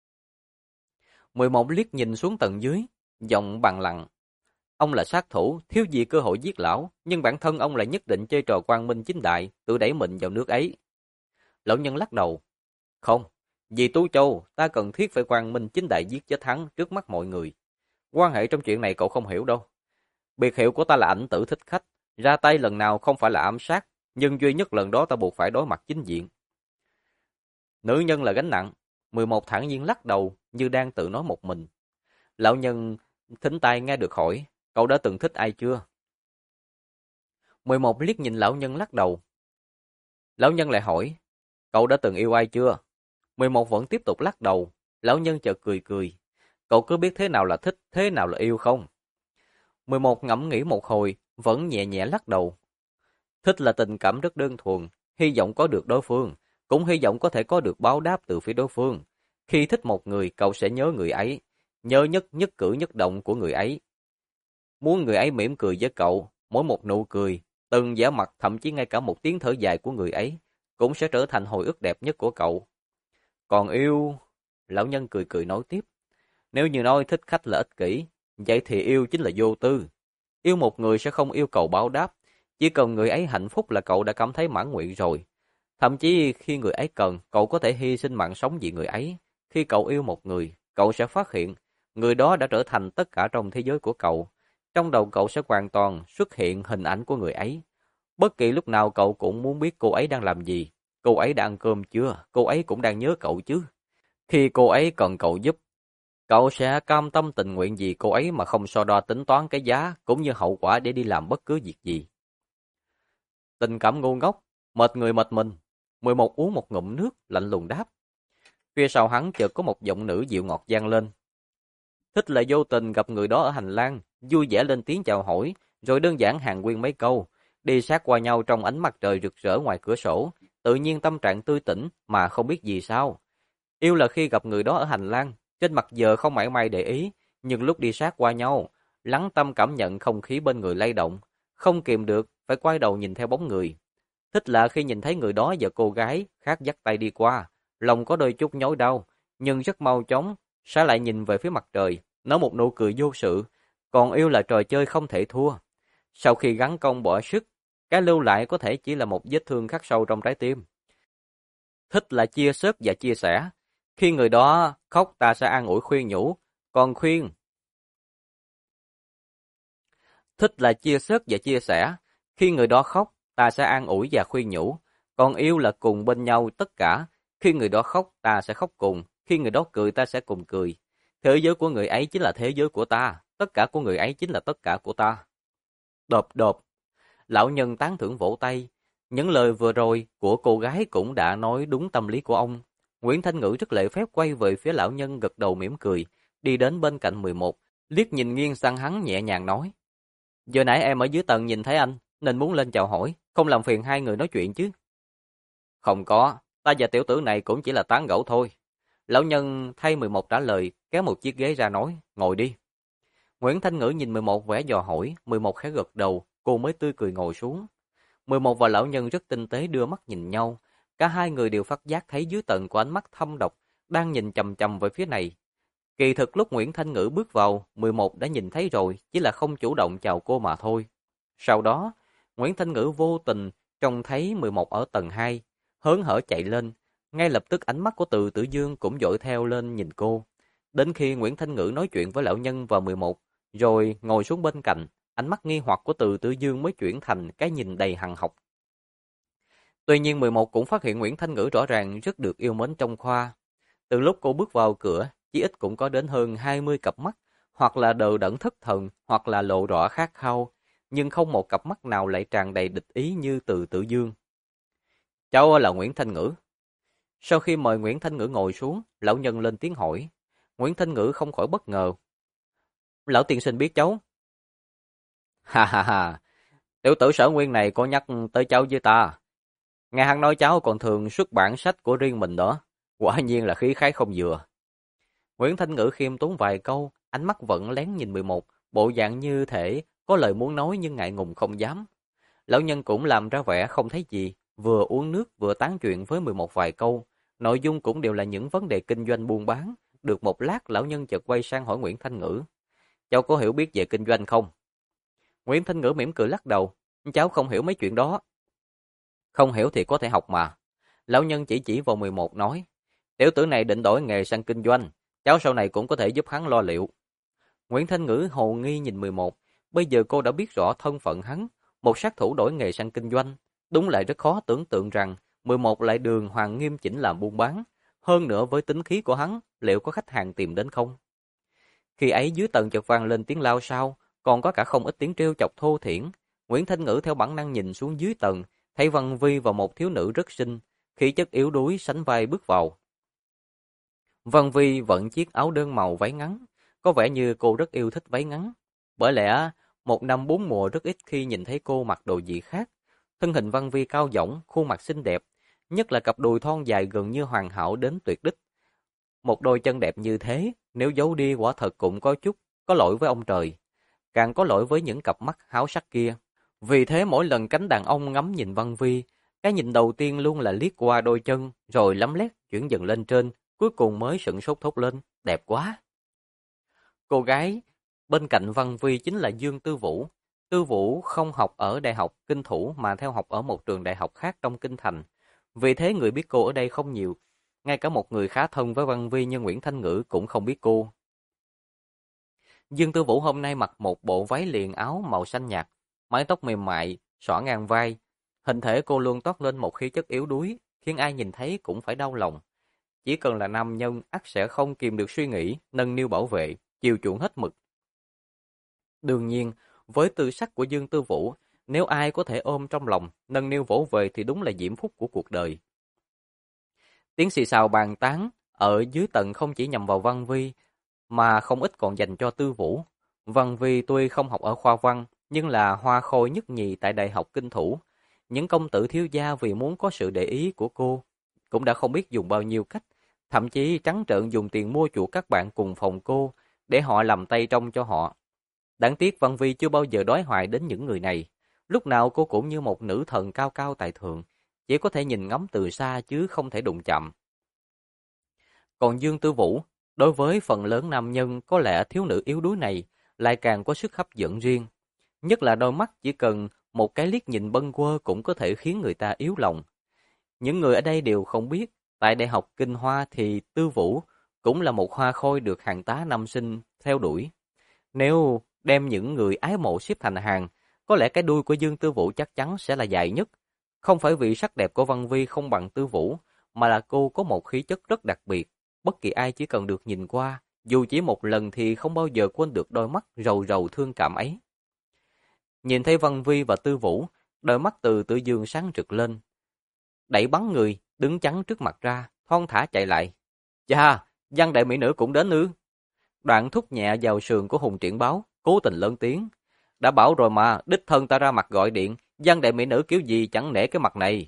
A: 11 liếc nhìn xuống tầng dưới, giọng bằng lặng. Ông là sát thủ, thiếu gì cơ hội giết lão, nhưng bản thân ông lại nhất định chơi trò quang minh chính đại, tự đẩy mình vào nước ấy. Lão nhân lắc đầu. Không, vì Tú Châu, ta cần thiết phải quang minh chính đại giết chết hắn trước mắt mọi người. Quan hệ trong chuyện này cậu không hiểu đâu. Biệt hiệu của ta là ảnh tử thích khách, ra tay lần nào không phải là ám sát, nhưng duy nhất lần đó ta buộc phải đối mặt chính diện. Nữ nhân là gánh nặng. 11 thản nhiên lắc đầu như đang tự nói một mình. Lão nhân thính tai nghe được hỏi, cậu đã từng thích ai chưa? 11 liếc nhìn lão nhân lắc đầu. Lão nhân lại hỏi, cậu đã từng yêu ai chưa? 11 vẫn tiếp tục lắc đầu. Lão nhân chợt cười cười. Cậu cứ biết thế nào là thích, thế nào là yêu không? 11 ngẫm nghĩ một hồi, vẫn nhẹ nhẹ lắc đầu. Thích là tình cảm rất đơn thuần, hy vọng có được đối phương, cũng hy vọng có thể có được báo đáp từ phía đối phương. Khi thích một người, cậu sẽ nhớ người ấy, nhớ nhất cử nhất động của người ấy. Muốn người ấy mỉm cười với cậu, mỗi một nụ cười, từng vẻ mặt, thậm chí ngay cả một tiếng thở dài của người ấy, cũng sẽ trở thành hồi ức đẹp nhất của cậu. Còn yêu... Lão nhân cười cười nói tiếp. Nếu như nói thích khách là ích kỷ, vậy thì yêu chính là vô tư. Yêu một người sẽ không yêu cầu báo đáp, chỉ cần người ấy hạnh phúc là cậu đã cảm thấy mãn nguyện rồi. Thậm chí khi người ấy cần, cậu có thể hy sinh mạng sống vì người ấy. Khi cậu yêu một người, cậu sẽ phát hiện, người đó đã trở thành tất cả trong thế giới của cậu. Trong đầu cậu sẽ hoàn toàn xuất hiện hình ảnh của người ấy. Bất kỳ lúc nào cậu cũng muốn biết cô ấy đang làm gì. Cô ấy đã ăn cơm chưa? Cô ấy cũng đang nhớ cậu chứ. Khi cô ấy cần cậu giúp, cậu sẽ cam tâm tình nguyện vì cô ấy mà không so đo tính toán cái giá cũng như hậu quả để đi làm bất cứ việc gì. Tình cảm ngu ngốc, mệt người mệt mình. 11 uống một ngụm nước, lạnh lùng đáp. Phía sau hắn chợt có một giọng nữ dịu ngọt vang lên. Thích là vô tình gặp người đó ở hành lang, vui vẻ lên tiếng chào hỏi, rồi đơn giản hàn huyên mấy câu, đi sát qua nhau trong ánh mặt trời rực rỡ ngoài cửa sổ, tự nhiên tâm trạng tươi tỉnh mà không biết gì sao. Yêu là khi gặp người đó ở hành lang, trên mặt giờ không mảy may để ý, nhưng lúc đi sát qua nhau, lắng tâm cảm nhận không khí bên người lay động, không kìm được, phải quay đầu nhìn theo bóng người. Thích là khi nhìn thấy người đó và cô gái khác dắt tay đi qua, lòng có đôi chút nhói đau, nhưng rất mau chóng, sẽ lại nhìn về phía mặt trời, nở một nụ cười vô sự. Còn yêu là trò chơi không thể thua. Sau khi gắng công bỏ sức, cái lưu lại có thể chỉ là một vết thương khắc sâu trong trái tim. Thích là chia sớt và chia sẻ. Khi người đó khóc ta sẽ an ủi khuyên nhủ, còn thích là chia sớt và chia sẻ. Khi người đó khóc, ta sẽ an ủi và khuyên nhủ. Còn yêu là cùng bên nhau tất cả. Khi người đó khóc, ta sẽ khóc cùng. Khi người đó cười, ta sẽ cùng cười. Thế giới của người ấy chính là thế giới của ta. Tất cả của người ấy chính là tất cả của ta. Đột đột. Lão nhân tán thưởng vỗ tay. Những lời vừa rồi của cô gái cũng đã nói đúng tâm lý của ông. Nguyễn Thanh Ngữ rất lễ phép quay về phía lão nhân gật đầu mỉm cười. Đi đến bên cạnh 11, liếc nhìn nghiêng sang hắn nhẹ nhàng nói. Giờ nãy em ở dưới tầng nhìn thấy anh, nên muốn lên chào hỏi, không làm phiền hai người nói chuyện chứ. Không có, ta và tiểu tử này cũng chỉ là tán gẫu thôi. Lão nhân thay 11 trả lời, kéo một chiếc ghế ra nói, ngồi đi. Nguyễn Thanh Ngữ nhìn 11 vẻ dò hỏi, 11 khẽ gật đầu, cô mới tươi cười ngồi xuống. 11 và lão nhân rất tinh tế đưa mắt nhìn nhau, cả hai người đều phát giác thấy dưới tầng của ánh mắt thâm độc, đang nhìn chằm chằm về phía này. Kỳ thực lúc Nguyễn Thanh Ngữ bước vào, 11 đã nhìn thấy rồi, chỉ là không chủ động chào cô mà thôi. Sau đó, Nguyễn Thanh Ngữ vô tình trông thấy 11 ở tầng 2, hớn hở chạy lên, ngay lập tức ánh mắt của Từ Tử Dương cũng dội theo lên nhìn cô. Đến khi Nguyễn Thanh Ngữ nói chuyện với lão nhân và 11, rồi ngồi xuống bên cạnh, ánh mắt nghi hoặc của Từ Tử Dương mới chuyển thành cái nhìn đầy hằn học. Tuy nhiên 11 cũng phát hiện Nguyễn Thanh Ngữ rõ ràng rất được yêu mến trong khoa. Từ lúc cô bước vào cửa, chí ít cũng có đến hơn 20 cặp mắt, hoặc là đờ đẫn thất thần, hoặc là lộ rõ khát khao, nhưng không một cặp mắt nào lại tràn đầy địch ý như Từ Tử Dương. Cháu là Nguyễn Thanh Ngữ. Sau khi mời Nguyễn Thanh Ngữ ngồi xuống, lão nhân lên tiếng hỏi. Nguyễn Thanh Ngữ không khỏi bất ngờ. Lão tiên sinh biết cháu. Ha ha ha, tiểu tử Sở Nguyên này có nhắc tới cháu với ta. Nghe hắn nói cháu còn thường xuất bản sách của riêng mình đó. Quả nhiên là khí khái không vừa. Nguyễn Thanh Ngữ khiêm tốn vài câu, ánh mắt vẫn lén nhìn 11, bộ dạng như thể có lời muốn nói nhưng ngại ngùng không dám. Lão nhân cũng làm ra vẻ không thấy gì, vừa uống nước vừa tán chuyện với 11 vài câu. Nội dung cũng đều là những vấn đề kinh doanh buôn bán. Được một lát, lão nhân chợt quay sang hỏi Nguyễn Thanh Ngữ. Cháu có hiểu biết về kinh doanh không? Nguyễn Thanh Ngữ mỉm cười lắc đầu. Cháu không hiểu mấy chuyện đó. Không hiểu thì có thể học mà. Lão nhân chỉ vào 11 nói. Tiểu tử này định đổi nghề sang kinh doanh. Cháu sau này cũng có thể giúp hắn lo liệu. Nguyễn Thanh Ngữ hồ nghi nhìn 11. Bây giờ cô đã biết rõ thân phận hắn. Một sát thủ đổi nghề sang kinh doanh. Đúng lại rất khó tưởng tượng rằng 11 lại đường hoàng nghiêm chỉnh làm buôn bán. Hơn nữa với tính khí của hắn, liệu có khách hàng tìm đến không? Khi ấy dưới tầng chợt vang lên tiếng lao sao, còn có cả không ít tiếng trêu chọc thô thiển. Nguyễn Thanh Ngữ theo bản năng nhìn xuống dưới tầng, thấy Văn Vi và một thiếu nữ rất xinh, khí chất yếu đuối sánh vai bước vào. Văn Vi vận chiếc áo đơn màu váy ngắn, có vẻ như cô rất yêu thích váy ngắn. Bởi lẽ, một năm bốn mùa rất ít khi nhìn thấy cô mặc đồ gì khác. Thân hình Văn Vi cao dỏng, khuôn mặt xinh đẹp, nhất là cặp đùi thon dài gần như hoàn hảo đến tuyệt đích. Một đôi chân đẹp như thế, nếu giấu đi quả thật cũng có lỗi với ông trời. Càng có lỗi với những cặp mắt háo sắc kia. Vì thế mỗi lần cánh đàn ông ngắm nhìn Văn Vi, cái nhìn đầu tiên luôn là liếc qua đôi chân, rồi lấm lét chuyển dần lên trên, cuối cùng mới sửng sốt thốt lên, đẹp quá. Cô gái bên cạnh Văn Vi chính là Dương Tư Vũ. Tư Vũ không học ở Đại học Kinh Thủ mà theo học ở một trường đại học khác trong Kinh Thành. Vì thế người biết cô ở đây không nhiều. Ngay cả một người khá thân với Văn Vi như Nguyễn Thanh Ngữ cũng không biết cô. Dương Tư Vũ hôm nay mặc một bộ váy liền áo màu xanh nhạt, mái tóc mềm mại, xõa ngang vai. Hình thể cô luôn toát lên một khí chất yếu đuối, khiến ai nhìn thấy cũng phải đau lòng. Chỉ cần là nam nhân, ắt sẽ không kìm được suy nghĩ, nâng niu bảo vệ, chiều chuộng hết mực. Đương nhiên, với tư sắc của Dương Tư Vũ, nếu ai có thể ôm trong lòng, nâng niu vỗ về thì đúng là diễm phúc của cuộc đời. Tiếng xì xào bàn tán ở dưới tầng không chỉ nhằm vào Văn Vi, mà không ít còn dành cho Tư Vũ. Văn Vi tuy không học ở khoa văn, nhưng là hoa khôi nhất nhì tại Đại học Kinh Thủ. Những công tử thiếu gia vì muốn có sự để ý của cô, cũng đã không biết dùng bao nhiêu cách, thậm chí trắng trợn dùng tiền mua chuộc các bạn cùng phòng cô để họ làm tay trông cho họ. Đáng tiếc Văn Vi chưa bao giờ đối hoài đến những người này. Lúc nào cô cũng như một nữ thần cao cao tại thượng, chỉ có thể nhìn ngắm từ xa chứ không thể đụng chạm. Còn Dương Tư Vũ, đối với phần lớn nam nhân có lẽ thiếu nữ yếu đuối này lại càng có sức hấp dẫn riêng. Nhất là đôi mắt chỉ cần một cái liếc nhìn bâng quơ cũng có thể khiến người ta yếu lòng. Những người ở đây đều không biết, tại Đại học Kinh Hoa thì Tư Vũ cũng là một hoa khôi được hàng tá nam sinh theo đuổi. Nếu đem những người ái mộ xếp thành hàng, có lẽ cái đuôi của Dương Tư Vũ chắc chắn sẽ là dài nhất. Không phải vì sắc đẹp của Văn Vi không bằng Tư Vũ, mà là cô có một khí chất rất đặc biệt. Bất kỳ ai chỉ cần được nhìn qua, dù chỉ một lần thì không bao giờ quên được đôi mắt rầu rầu thương cảm ấy. Nhìn thấy Văn Vi và Tư Vũ, đôi mắt Từ Tử Dương sáng rực lên. Đẩy bắn người, đứng chắn trước mặt ra, thon thả chạy lại. Chà, văn đại mỹ nữ cũng đến ư? Đoạn thúc nhẹ vào sườn của Hùng Triển Báo, cố tình lớn tiếng. Đã bảo rồi mà, đích thân ta ra mặt gọi điện, văn đại mỹ nữ kiểu gì chẳng nể cái mặt này.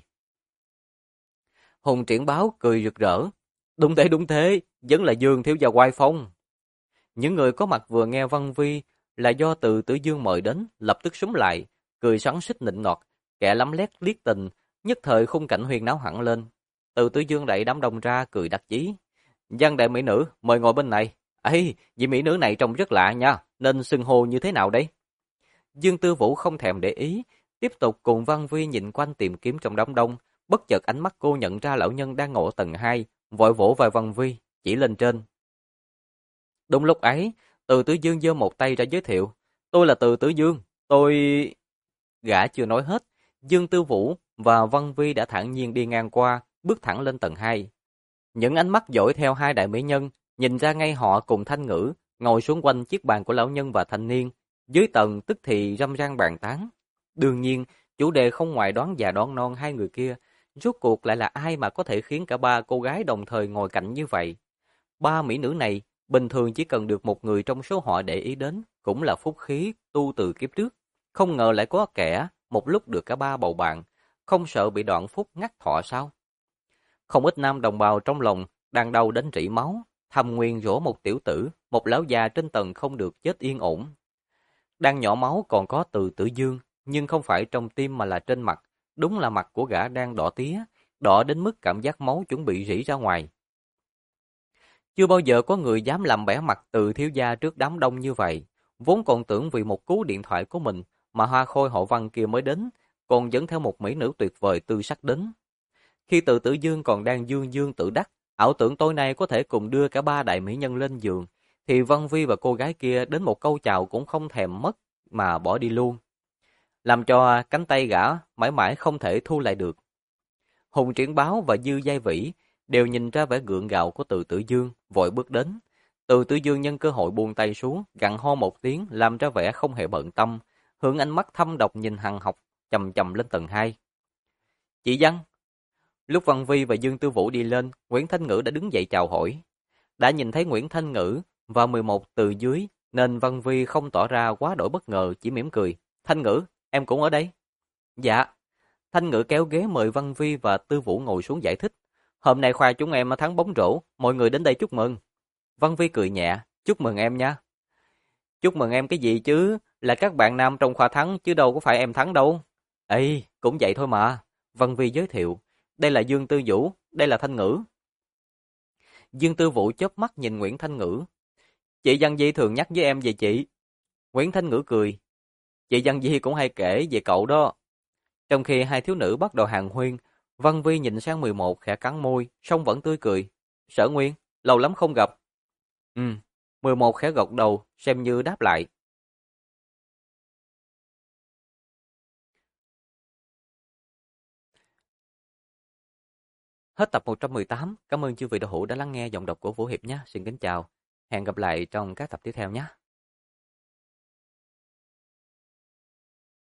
A: Hùng Triển Báo cười rực rỡ. Đúng thế, vẫn là Dương thiếu gia oai phong. Những người có mặt vừa nghe Văn Vi là do Từ Tử Dương mời đến, lập tức súng lại, cười xoắn xít nịnh nọt, kẻ lắm lét liếc tình, nhất thời khung cảnh huyên náo hẳn lên. Từ Tử Dương đẩy đám đông ra cười đắc chí. Văn đại mỹ nữ, mời ngồi bên này. Ê, vị mỹ nữ này trông rất lạ nha, nên xưng hô như thế nào đấy? Dương Tư Vũ không thèm để ý, tiếp tục cùng Văn Vi nhìn quanh tìm kiếm trong đám đông, bất chợt ánh mắt cô nhận ra lão nhân đang ngồi ở tầng 2, vội vỗ vai Văn Vi, chỉ lên trên. Đúng lúc ấy, Từ Tử Dương giơ một tay ra giới thiệu, tôi là Từ Tử Dương, tôi... Gã chưa nói hết, Dương Tư Vũ và Văn Vi đã thản nhiên đi ngang qua, bước thẳng lên tầng 2. Những ánh mắt dõi theo hai đại mỹ nhân, nhìn ra ngay họ cùng Thanh Ngữ, ngồi xuống quanh chiếc bàn của lão nhân và thanh niên, dưới tầng tức thì râm ran bàn tán. Đương nhiên, chủ đề không ngoài đoán già đoán non hai người kia, rốt cuộc lại là ai mà có thể khiến cả ba cô gái đồng thời ngồi cạnh như vậy. Ba mỹ nữ này, bình thường chỉ cần được một người trong số họ để ý đến, cũng là phúc khí tu từ kiếp trước. Không ngờ lại có kẻ, một lúc được cả ba bầu bạn, không sợ bị đoạn phúc ngắt thọ sao? Không ít nam đồng bào trong lòng, đang đau đến rỉ máu, thầm nguyền rủa một tiểu tử, một lão già trên tầng không được chết yên ổn. Đang nhỏ máu còn có Từ Tử Dương, nhưng không phải trong tim mà là trên mặt, đúng là mặt của gã đang đỏ tía, đỏ đến mức cảm giác máu chuẩn bị rỉ ra ngoài. Chưa bao giờ có người dám làm bẽ mặt Từ thiếu gia trước đám đông như vậy, vốn còn tưởng vì một cú điện thoại của mình mà hoa khôi họ Văn kia mới đến, còn dẫn theo một mỹ nữ tuyệt vời tư sắc đến. Khi Từ Tử Dương còn đang dương dương tự đắc, ảo tưởng tối nay có thể cùng đưa cả ba đại mỹ nhân lên giường, thì Văn Vi và cô gái kia đến một câu chào cũng không thèm mất mà bỏ đi luôn, làm cho cánh tay gã mãi mãi không thể thu lại được. Hùng Triển Báo và Dư Giai Vĩ đều nhìn ra vẻ gượng gạo của Từ Tử Dương, vội bước đến. Từ Tử Dương nhân cơ hội buông tay xuống, gặng ho một tiếng, làm ra vẻ không hề bận tâm, hướng ánh mắt thâm độc nhìn Hằng Học chầm chầm lên tầng 2. Chị Văn. Lúc Văn Vi và Dương Tư Vũ đi lên, Nguyễn Thanh Ngữ đã đứng dậy chào hỏi. Đã nhìn thấy Nguyễn Thanh Ngữ và 11 từ dưới, nên Văn Vi không tỏ ra quá đổi bất ngờ, chỉ mỉm cười. Thanh Ngữ, em cũng ở đây. Dạ. Thanh Ngữ kéo ghế mời Văn Vi và Tư Vũ ngồi xuống giải thích. Hôm nay khoa chúng em thắng bóng rổ, mọi người đến đây chúc mừng. Văn Vi cười nhẹ, chúc mừng em nha. Chúc mừng em cái gì chứ, là các bạn nam trong khoa thắng chứ đâu có phải em thắng đâu. Ê, cũng vậy thôi mà. Văn Vi giới thiệu, đây là Dương Tư Vũ, đây là Thanh Ngữ. Dương Tư Vũ chớp mắt nhìn Nguyễn Thanh Ngữ. Chị Văn Di thường nhắc với em về chị. Nguyễn Thanh Ngữ cười. Chị Văn Di cũng hay kể về cậu đó. Trong khi hai thiếu nữ bắt đầu hàn huyên, Văn Vi nhìn sang 11 khẽ cắn môi, song vẫn tươi cười. Sở Nguyên, lâu lắm không gặp. 11 khẽ gật đầu, xem như đáp lại. Hết tập 118. Cảm ơn chư vị đạo hữu đã lắng nghe giọng đọc của Vũ Hiệp nhé. Xin kính chào. Hẹn gặp lại trong các tập tiếp theo nhé.